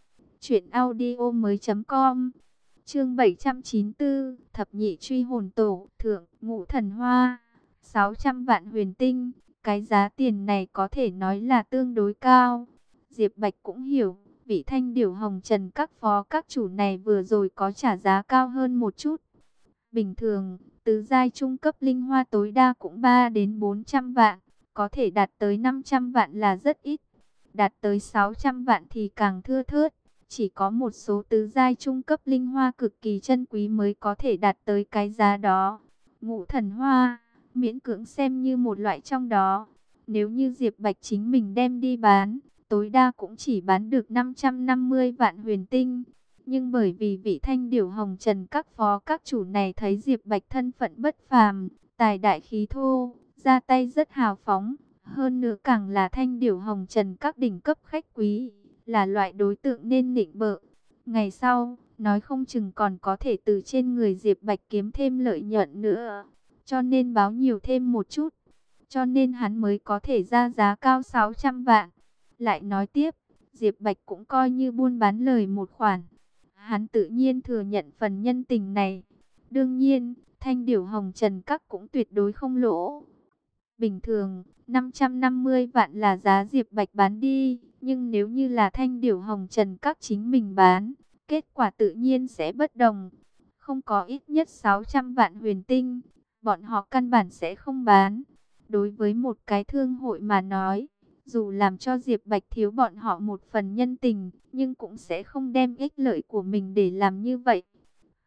truyệnaudiomoi.com. Chương 794, Thập Nhị Truy Hồn Tổ, thượng, Ngũ Thần Hoa, 600 vạn huyền tinh, cái giá tiền này có thể nói là tương đối cao. Diệp Bạch cũng hiểu, vị Thanh Điểu Hồng Trần Các phó các chủ này vừa rồi có trả giá cao hơn một chút. Bình thường, tứ giai trung cấp linh hoa tối đa cũng 3 đến 400 vạn, có thể đạt tới 500 vạn là rất ít. Đạt tới 600 vạn thì càng thưa thớt. Chỉ có một số tứ giai trung cấp linh hoa cực kỳ chân quý mới có thể đạt tới cái giá đó. Ngũ Thần Hoa, miễn cưỡng xem như một loại trong đó. Nếu như Diệp Bạch chính mình đem đi bán, tối đa cũng chỉ bán được 550 vạn huyền tinh. Nhưng bởi vì vị Thanh Điểu Hồng Trần Các phó các chủ này thấy Diệp Bạch thân phận bất phàm, tài đại khí thô, ra tay rất hào phóng. Hơn nữa càng là Thanh Điểu Hồng Trần Các đỉnh cấp khách quý, là loại đối tượng nên nịnh bợ. Ngày sau, nói không chừng còn có thể từ trên người Diệp Bạch kiếm thêm lợi nhuận nữa. Cho nên báo nhiều thêm một chút. Cho nên hắn mới có thể ra giá cao 600 vạn. Lại nói tiếp, Diệp Bạch cũng coi như buôn bán lời một khoản. Hắn tự nhiên thừa nhận phần nhân tình này. Đương nhiên, Thanh Điểu Hồng Trần Các cũng tuyệt đối không lỗ. Bình thường, 550 vạn là giá Diệp Bạch bán đi, nhưng nếu như là Thanh Điểu Hồng Trần Các chính mình bán, kết quả tự nhiên sẽ bất đồng. Không có ít nhất 600 vạn huyền tinh, bọn họ căn bản sẽ không bán. Đối với một cái thương hội mà nói, dù làm cho Diệp Bạch thiếu bọn họ một phần nhân tình, nhưng cũng sẽ không đem ích lợi của mình để làm như vậy.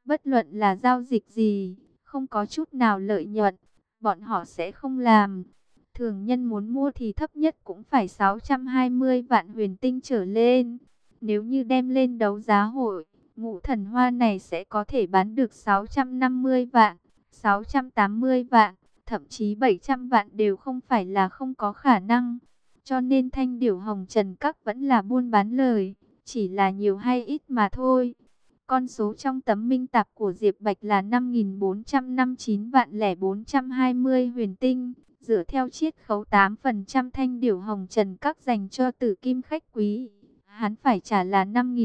Bất luận là giao dịch gì, không có chút nào lợi nhuận, bọn họ sẽ không làm. Thường nhân muốn mua thì thấp nhất cũng phải 620 vạn huyền tinh trở lên. Nếu như đem lên đấu giá hội, ngũ thần hoa này sẽ có thể bán được 650 vạn, 680 vạn, thậm chí 700 vạn đều không phải là không có khả năng. Cho nên thanh điểu hồng trần các vẫn là buôn bán lời, chỉ là nhiều hay ít mà thôi. Con số trong tấm minh tạp của Diệp Bạch là 5.459 vạn lẻ 420 huyền tinh. Dựa theo chiết khấu 8% thanh điểu hồng trần các dành cho tử kim khách quý, hắn phải trả là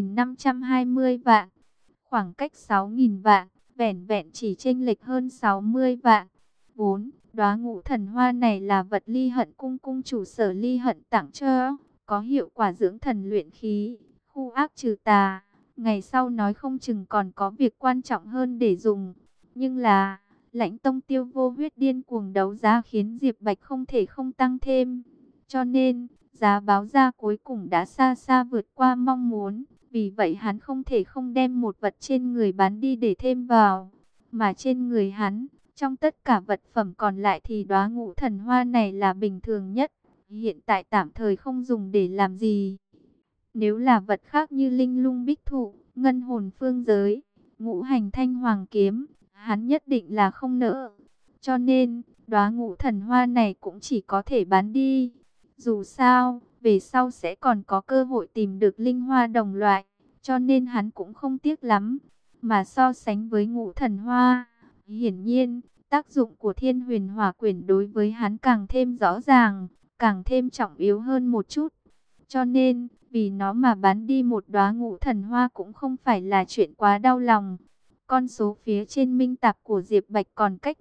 5.520 vạn. Khoảng cách 6.000 vạn, vẻn vẹn chỉ chênh lệch hơn 60 vạn. 4. Đóa ngũ thần hoa này là vật Ly Hận cung cung chủ Sở Ly Hận tặng cho, có hiệu quả dưỡng thần luyện khí, khu ác trừ tà. Ngày sau nói không chừng còn có việc quan trọng hơn để dùng. Nhưng là, Lãnh Tông Tiêu Vô Huyết điên cuồng đấu giá khiến Diệp Bạch không thể không tăng thêm. Cho nên, giá báo ra cuối cùng đã xa xa vượt qua mong muốn. Vì vậy hắn không thể không đem một vật trên người bán đi để thêm vào. Mà trên người hắn, trong tất cả vật phẩm còn lại thì đóa ngũ thần hoa này là bình thường nhất. Hiện tại tạm thời không dùng để làm gì. Nếu là vật khác như linh lung bích thụ, ngân hồn phương giới, ngũ hành thanh hoàng kiếm, hắn nhất định là không nỡ. Cho nên, đóa ngũ thần hoa này cũng chỉ có thể bán đi. Dù sao, về sau sẽ còn có cơ hội tìm được linh hoa đồng loại, cho nên hắn cũng không tiếc lắm. Mà so sánh với ngũ thần hoa, hiển nhiên, tác dụng của Thiên Huyền Hỏa Quyển đối với hắn càng thêm rõ ràng, càng thêm trọng yếu hơn một chút. Cho nên, vì nó mà bán đi một đóa ngũ thần hoa cũng không phải là chuyện quá đau lòng. Con số phía trên minh tạp của Diệp Bạch còn cách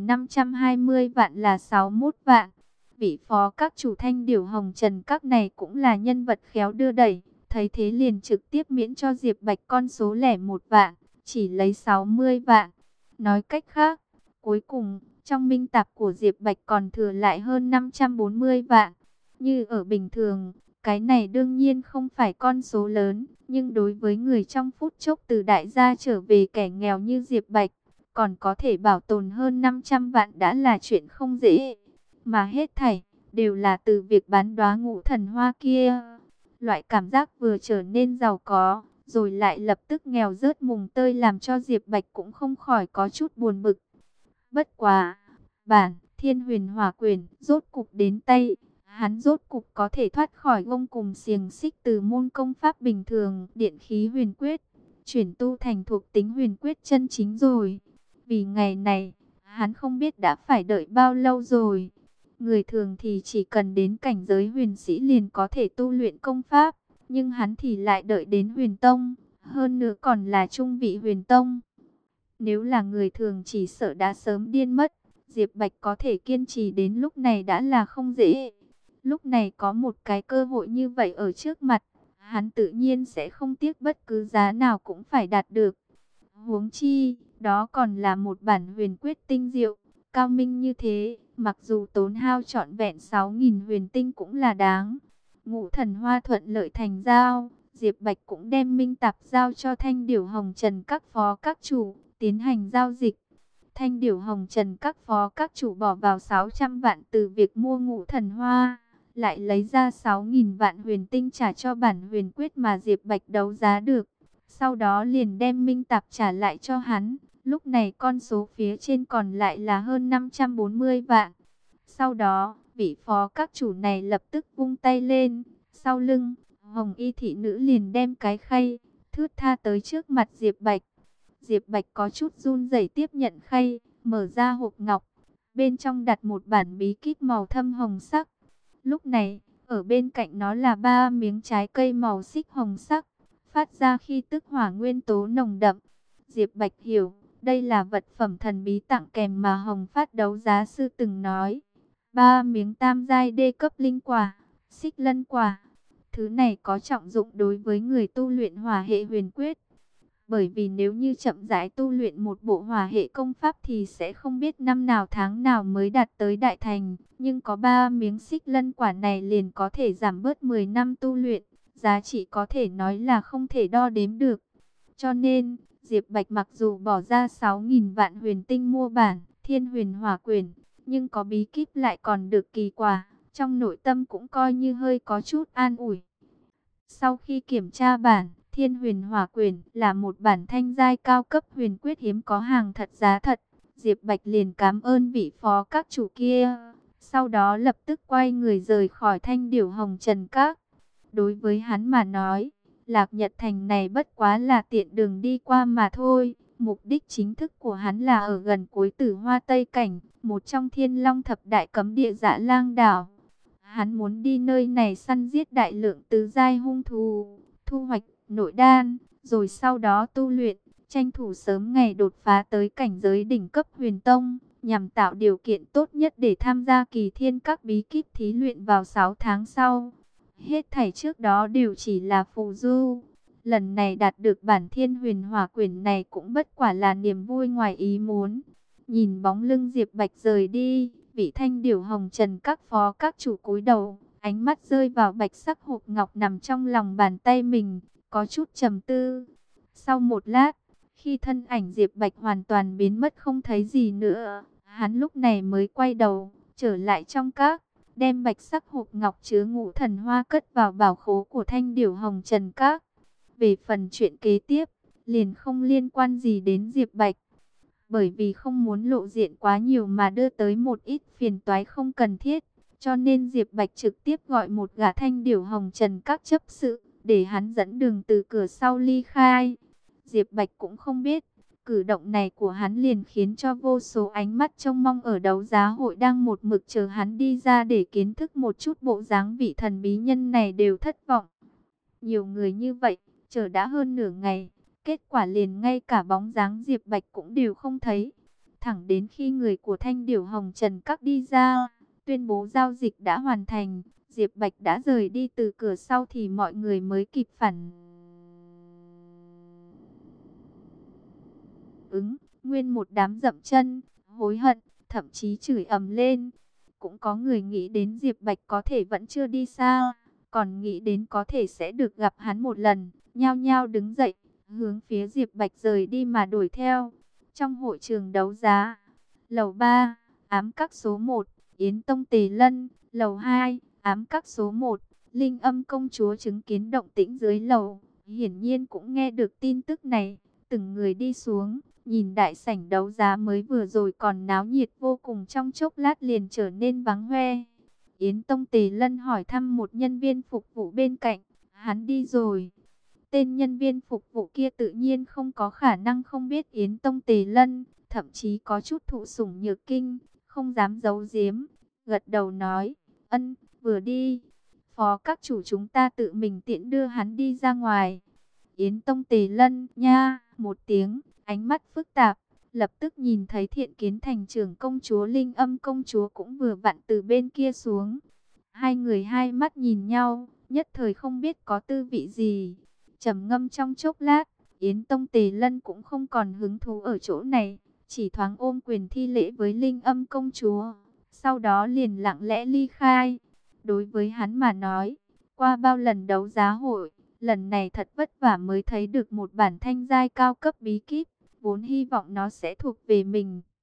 5.520 vạn là 61 vạn. Vị phó các chủ thanh điểu hồng trần các này cũng là nhân vật khéo đưa đẩy. Thấy thế liền trực tiếp miễn cho Diệp Bạch con số lẻ 1 vạn, chỉ lấy 60 vạn. Nói cách khác, cuối cùng, trong minh tạp của Diệp Bạch còn thừa lại hơn 540 vạn. Như ở bình thường, cái này đương nhiên không phải con số lớn, nhưng đối với người trong phút chốc từ đại gia trở về kẻ nghèo như Diệp Bạch, còn có thể bảo tồn hơn 500 vạn đã là chuyện không dễ. Mà hết thảy, đều là từ việc bán đóa ngũ thần hoa kia. Loại cảm giác vừa trở nên giàu có, rồi lại lập tức nghèo rớt mùng tơi làm cho Diệp Bạch cũng không khỏi có chút buồn bực. Bất quá, bản Thiên Huyền Hỏa Quyển rốt cục đến tay. Hắn rốt cục có thể thoát khỏi gông cùm xiềng xích từ môn công pháp bình thường, điện khí huyền quyết, chuyển tu thành thuộc tính huyền quyết chân chính rồi. Vì ngày này, hắn không biết đã phải đợi bao lâu rồi. Người thường thì chỉ cần đến cảnh giới huyền sĩ liền có thể tu luyện công pháp, nhưng hắn thì lại đợi đến huyền tông, hơn nữa còn là trung vị huyền tông. Nếu là người thường chỉ sợ đã sớm điên mất, Diệp Bạch có thể kiên trì đến lúc này đã là không dễ. Lúc này có một cái cơ hội như vậy ở trước mặt, hắn tự nhiên sẽ không tiếc bất cứ giá nào cũng phải đạt được. Huống chi, đó còn là một bản huyền quyết tinh diệu, cao minh như thế, mặc dù tốn hao trọn vẹn 6.000 huyền tinh cũng là đáng. Ngũ thần hoa thuận lợi thành giao, Diệp Bạch cũng đem minh tạp giao cho Thanh Điểu Hồng Trần các phó các chủ, tiến hành giao dịch. Thanh Điểu Hồng Trần các phó các chủ bỏ vào 600 vạn từ việc mua ngũ thần hoa, lại lấy ra 6.000 vạn huyền tinh trả cho bản huyền quyết mà Diệp Bạch đấu giá được. Sau đó liền đem minh tạp trả lại cho hắn. Lúc này con số phía trên còn lại là hơn 540 vạn. Sau đó, vị phó các chủ này lập tức vung tay lên. Sau lưng, Hồng Y thị nữ liền đem cái khay, thướt tha tới trước mặt Diệp Bạch. Diệp Bạch có chút run rẩy tiếp nhận khay, mở ra hộp ngọc. Bên trong đặt một bản bí kíp màu thâm hồng sắc. Lúc này, ở bên cạnh nó là 3 miếng trái cây màu xích hồng sắc, phát ra khí tức hỏa nguyên tố nồng đậm. Diệp Bạch hiểu, đây là vật phẩm thần bí tặng kèm mà Hồng Phát đấu giá sư từng nói. 3 miếng tam giai đê cấp linh quả, xích lân quả. Thứ này có trọng dụng đối với người tu luyện hỏa hệ huyền quyết. Bởi vì nếu như chậm rãi tu luyện một bộ hỏa hệ công pháp thì sẽ không biết năm nào tháng nào mới đạt tới đại thành. Nhưng có 3 miếng xích lân quả này liền có thể giảm bớt 10 năm tu luyện. Giá trị có thể nói là không thể đo đếm được. Cho nên, Diệp Bạch mặc dù bỏ ra 6.000 vạn huyền tinh mua bản Thiên Huyền Hỏa Quyển, nhưng có bí kíp lại còn được kỳ quả, trong nội tâm cũng coi như hơi có chút an ủi. Sau khi kiểm tra bản Thiên Huyền Hỏa Quyển là một bản thanh giai cao cấp huyền quyết hiếm có hàng thật giá thật, Diệp Bạch liền cảm ơn vị phó các chủ kia, sau đó lập tức quay người rời khỏi Thanh Điểu Hồng Trần Các. Đối với hắn mà nói, Lạc Nhật Thành này bất quá là tiện đường đi qua mà thôi. Mục đích chính thức của hắn là ở gần cuối Tử Hoa Tây Cảnh, một trong Thiên Long Thập Đại Cấm Địa Dã Lang Đảo. Hắn muốn đi nơi này săn giết đại lượng tứ giai hung thú, thu hoạch nội đan, rồi sau đó tu luyện, tranh thủ sớm ngày đột phá tới cảnh giới đỉnh cấp huyền tông, nhằm tạo điều kiện tốt nhất để tham gia kỳ thiên các bí kíp thí luyện vào 6 tháng sau. Hết thảy trước đó đều chỉ là phù du. Lần này đạt được bản Thiên Huyền Hỏa Quyển này cũng bất quả là niềm vui ngoài ý muốn. Nhìn bóng lưng Diệp Bạch rời đi, vị Thanh Điểu Hồng Trần các phó các chủ cúi đầu, ánh mắt rơi vào bạch sắc hộp ngọc nằm trong lòng bàn tay mình, có chút trầm tư. Sau một lát, khi thân ảnh Diệp Bạch hoàn toàn biến mất không thấy gì nữa, hắn lúc này mới quay đầu, trở lại trong các, đem bạch sắc hộp ngọc chứa ngũ thần hoa cất vào bảo khố của Thanh Điểu Hồng Trần Các. Về phần chuyện kế tiếp, liền không liên quan gì đến Diệp Bạch. Bởi vì không muốn lộ diện quá nhiều mà đưa tới một ít phiền toái không cần thiết, cho nên Diệp Bạch trực tiếp gọi một gã Thanh Điểu Hồng Trần Các chấp sự, để hắn dẫn đường từ cửa sau ly khai. Diệp Bạch cũng không biết, cử động này của hắn liền khiến cho vô số ánh mắt trông mong ở đấu giá hội đang một mực chờ hắn đi ra để kiến thức một chút bộ dáng vị thần bí nhân này đều thất vọng. Nhiều người như vậy, chờ đã hơn nửa ngày, kết quả liền ngay cả bóng dáng Diệp Bạch cũng đều không thấy. Thẳng đến khi người của Thanh Điểu Hồng Trần Các đi ra, tuyên bố giao dịch đã hoàn thành, Diệp Bạch đã rời đi từ cửa sau thì mọi người mới kịp phản ứng. Nguyên một đám dậm chân, hối hận, thậm chí chửi ầm lên. Cũng có người nghĩ đến Diệp Bạch có thể vẫn chưa đi xa, còn nghĩ đến có thể sẽ được gặp hắn một lần, nhao nhao đứng dậy, hướng phía Diệp Bạch rời đi mà đuổi theo. Trong hội trường đấu giá, lầu 3, ám các số 1, Yến Tông Tề Lân, lầu 2, ám các số 1, Linh Âm Công Chúa chứng kiến động tĩnh dưới lầu, hiển nhiên cũng nghe được tin tức này, từng người đi xuống, nhìn đại sảnh đấu giá mới vừa rồi còn náo nhiệt vô cùng trong chốc lát liền trở nên vắng hoe. Yến Tông Tề Lân hỏi thăm một nhân viên phục vụ bên cạnh, hắn đi rồi. Tên nhân viên phục vụ kia tự nhiên không có khả năng không biết Yến Tông Tề Lân, thậm chí có chút thụ sủng nhược kinh, không dám giấu giếm, gật đầu nói, ân, vừa đi. Phó các chủ chúng ta tự mình tiễn đưa hắn đi ra ngoài. Yến Tông Tề Lân, nha, một tiếng, ánh mắt phức tạp, lập tức nhìn thấy Thiện Kiến Thành trưởng công chúa Linh Âm công chúa cũng vừa vặn từ bên kia xuống. Hai người hai mắt nhìn nhau, nhất thời không biết có tư vị gì. Trầm ngâm trong chốc lát, Yến Tông Tề Lân cũng không còn hứng thú ở chỗ này, chỉ thoáng ôm quyền thi lễ với Linh Âm công chúa, sau đó liền lặng lẽ ly khai. Đối với hắn mà nói, qua bao lần đấu giá hội, lần này thật vất vả mới thấy được một bản thanh giai cao cấp bí kíp, vốn hy vọng nó sẽ thuộc về mình.